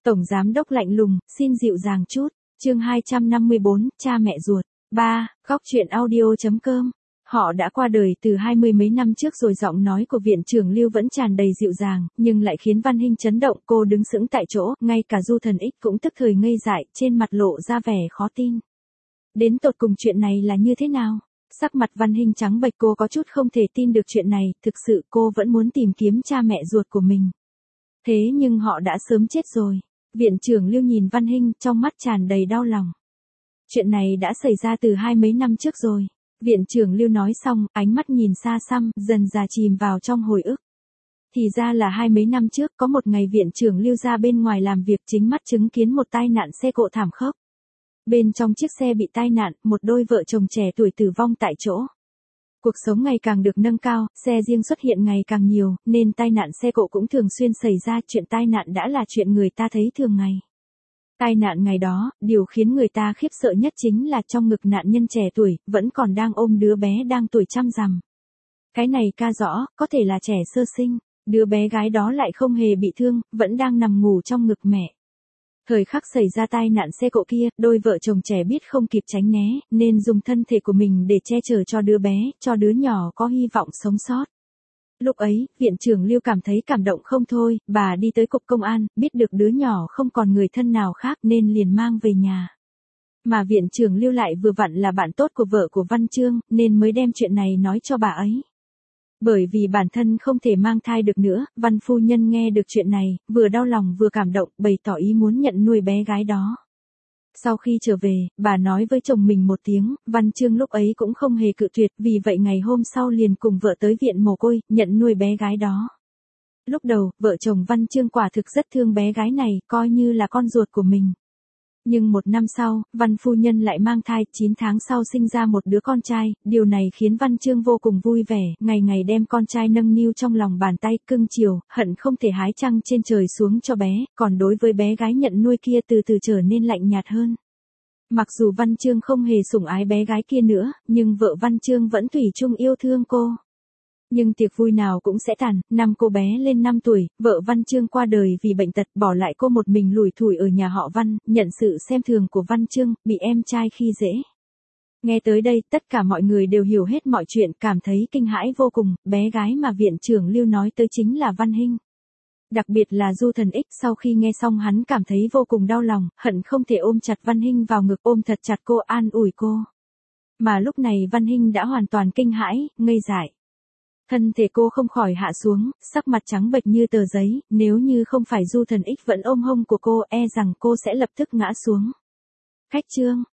Tổng giám đốc lạnh lùng, xin dịu dàng chút. Chương 254, cha mẹ ruột. 3. Góc truyện audio.com. Họ đã qua đời từ 20 mấy năm trước rồi. Giọng nói của viện trưởng Lưu vẫn tràn đầy dịu dàng, nhưng lại khiến Văn Hinh chấn động. Cô đứng sững tại chỗ, ngay cả Du Thần Ích cũng tức thời ngây dại, trên mặt lộ ra vẻ khó tin. Đến tột cùng chuyện này là như thế nào? Sắc mặt Văn Hinh trắng bệch, cô có chút không thể tin được chuyện này. Thực sự cô vẫn muốn tìm kiếm cha mẹ ruột của mình. Thế nhưng họ đã sớm chết rồi. Viện trưởng Lưu nhìn Văn Hinh, trong mắt tràn đầy đau lòng. Chuyện này đã xảy ra từ 20 mấy năm trước rồi. Viện trưởng Lưu nói xong, ánh mắt nhìn xa xăm, dần dà chìm vào trong hồi ức. Thì ra là 20 mấy năm trước, có một ngày viện trưởng Lưu ra bên ngoài làm việc, chính mắt chứng kiến một tai nạn xe cộ thảm khốc. Bên trong chiếc xe bị tai nạn, một đôi vợ chồng trẻ tuổi tử vong tại chỗ. Cuộc sống ngày càng được nâng cao, xe riêng xuất hiện ngày càng nhiều, nên tai nạn xe cộ cũng thường xuyên xảy ra. Chuyện tai nạn đã là chuyện người ta thấy thường ngày. Tai nạn ngày đó, điều khiến người ta khiếp sợ nhất chính là trong ngực nạn nhân trẻ tuổi, vẫn còn đang ôm đứa bé đang tuổi trăm rằm. Cái này ca rõ, có thể là trẻ sơ sinh, đứa bé gái đó lại không hề bị thương, vẫn đang nằm ngủ trong ngực mẹ. Thời khắc xảy ra tai nạn xe cộ kia, đôi vợ chồng trẻ biết không kịp tránh né, nên dùng thân thể của mình để che chở cho đứa bé, cho đứa nhỏ có hy vọng sống sót. Lúc ấy, viện trưởng Lưu cảm thấy cảm động không thôi, bà đi tới cục công an, biết được đứa nhỏ không còn người thân nào khác nên liền mang về nhà. Mà viện trưởng Lưu lại vừa vặn là bạn tốt của vợ của Văn Chương, nên mới đem chuyện này nói cho bà ấy. Bởi vì bản thân không thể mang thai được nữa, Văn phu nhân nghe được chuyện này, vừa đau lòng vừa cảm động, bày tỏ ý muốn nhận nuôi bé gái đó. Sau khi trở về, bà nói với chồng mình một tiếng, Văn Chương lúc ấy cũng không hề cự tuyệt, vì vậy ngày hôm sau liền cùng vợ tới viện mồ côi, nhận nuôi bé gái đó. Lúc đầu, vợ chồng Văn Chương quả thực rất thương bé gái này, coi như là con ruột của mình. Nhưng một năm sau, Văn phu nhân lại mang thai, 9 tháng sau sinh ra một đứa con trai, điều này khiến Văn Chương vô cùng vui vẻ, ngày ngày đem con trai nâng niu trong lòng bàn tay, cưng chiều, hận không thể hái trăng trên trời xuống cho bé, còn đối với bé gái nhận nuôi kia từ từ trở nên lạnh nhạt hơn. Mặc dù Văn Chương không hề sủng ái bé gái kia nữa, nhưng vợ Văn Chương vẫn thủy chung yêu thương cô. Nhưng tiệc vui nào cũng sẽ tàn, năm cô bé lên 5 tuổi, vợ Văn Chương qua đời vì bệnh tật, bỏ lại cô một mình lủi thủi ở nhà họ Văn, nhận sự xem thường của Văn Chương, bị em trai khi dễ. Nghe tới đây, tất cả mọi người đều hiểu hết mọi chuyện, cảm thấy kinh hãi vô cùng, bé gái mà viện trưởng Lưu nói tới chính là Văn Hinh. Đặc biệt là Du Thần Ích, sau khi nghe xong hắn cảm thấy vô cùng đau lòng, hận không thể ôm chặt Văn Hinh vào ngực, ôm thật chặt cô, an ủi cô. Mà lúc này Văn Hinh đã hoàn toàn kinh hãi, ngây dại. Thân thể cô không khỏi hạ xuống, sắc mặt trắng bệch như tờ giấy, nếu như không phải Du Thần Ích vẫn ôm hông của cô, e rằng cô sẽ lập tức ngã xuống. Khách Trương,